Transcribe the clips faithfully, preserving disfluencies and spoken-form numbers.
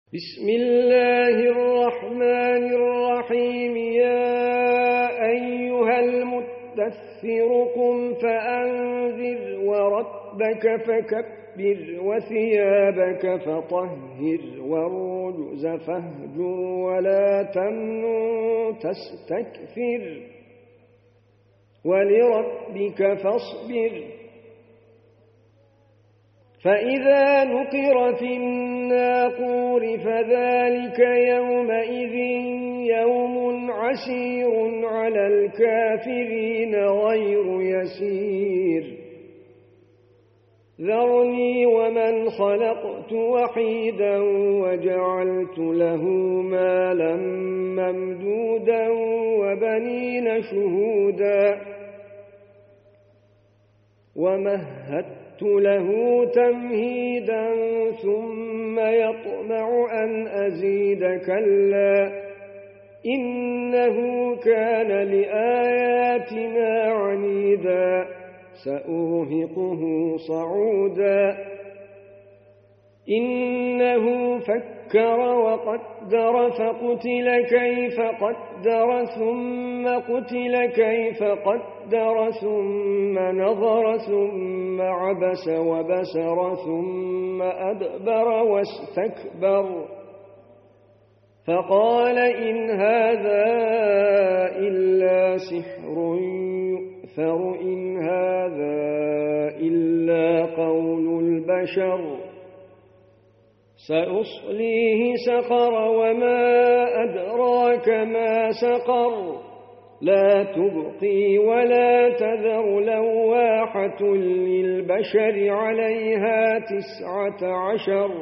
بسم الله الرحمن الرحيم. يا أيها المدثر قم فأنذر وربك فكبر وثيابك فطهر والرجز فاهجر ولا تمنن تستكثر ولربك فاصبر. فإذا نقر في الناقور فذلك يومئذ يوم عسير على الكافرين غير يسير. ذرني ومن خلقت وحيدا وجعلت له مالا ممدودا وبنين شهودا ومهدت له تمهيدا ثم يطمع أن أزيد كلا إنه كان لآياتنا عنيدا سأرهقه صعودا. إنه فكر وقدر فقتل كيف قدر ثم قتل كيف قدر ثم نظر ثم عبس وبسر ثم أدبر واستكبر فقال إن هذا إلا سحر يؤثر إن هذا إلا قول البشر. سأصليه سقر وما أدراك ما سقر لا تبقي ولا تذر لواحة للبشر عليها تسعة عشر.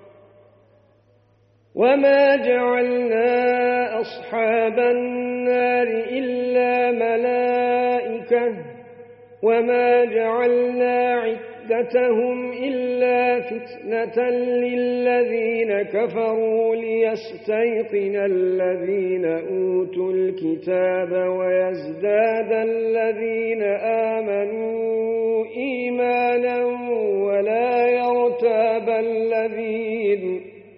وما جعلنا أصحاب النار إلا ملائكة وما جعلنا عدتهم إلا فتنة للذين كفروا ليستيقن الذين أوتوا الكتاب ويزداد الذين آمنوا إيمانا ولا يرتاب الذين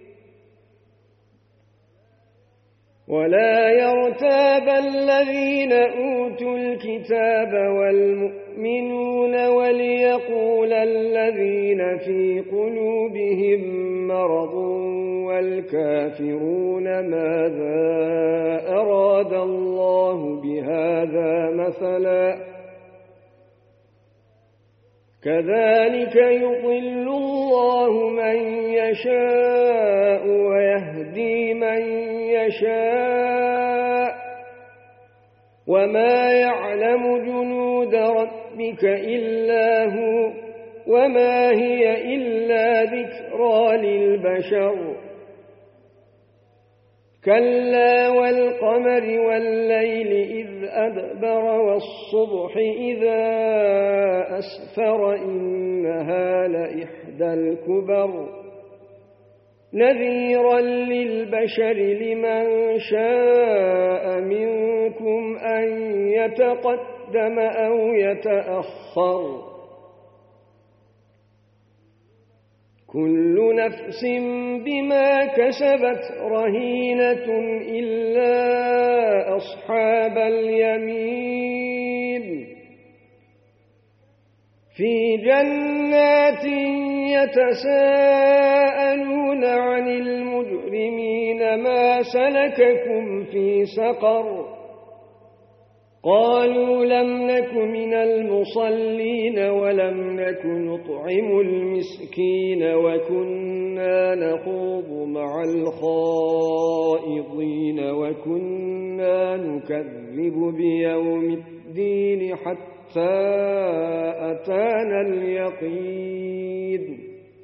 ولا يرتاب الذين أوتوا الكتاب والمؤمنون وليقول الذين في قلوبهم مرض والكافرون ماذا أراد الله بهذا مثلا كذلك يضل الله من يشاء ويهدي من يشاء وما يعلم جنود ربك إلا هو وما هي إلا ذكرى للبشر. كلا والقمر والليل إذ أدبر والصبح إذا أسفر إنها لإحدى الكبر نذيرا للبشر لمن شاء منكم أن يتقدم أو يتأخر. كل نفس بما كسبت رهينة إلا أصحاب اليمين في جنات يتساءلون عن المجرمين ما سلككم في سقر قالوا لم نك من المصلين ولم نك نطعم المسكين وكنا نخوض مع الخائضين وكنا نكذب بيوم الدين حتى أتانا اليقين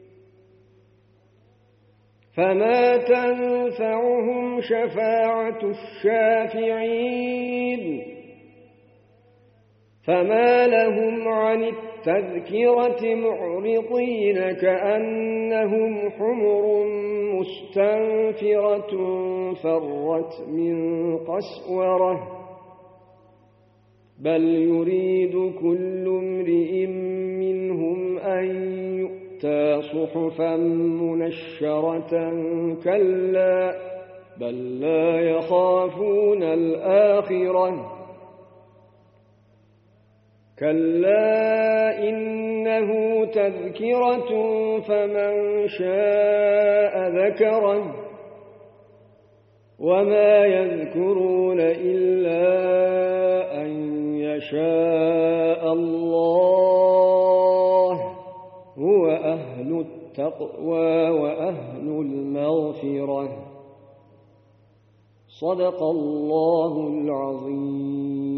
فما تنفعهم شفاعة الشافعين. فما لهم عن التذكرة معرضين كأنهم حمر مستنفرة فرت من قسورة بل يريد كل امرئ منهم أن يؤتى أوتيتا صحفا منشرة كلا بل لا يخافون الآخرة كلا إنه تذكرة فمن شاء ذكره وما يذكرون إلا أن يشاء الله هو أهل التقوى وأهل المغفرة صدق الله العظيم.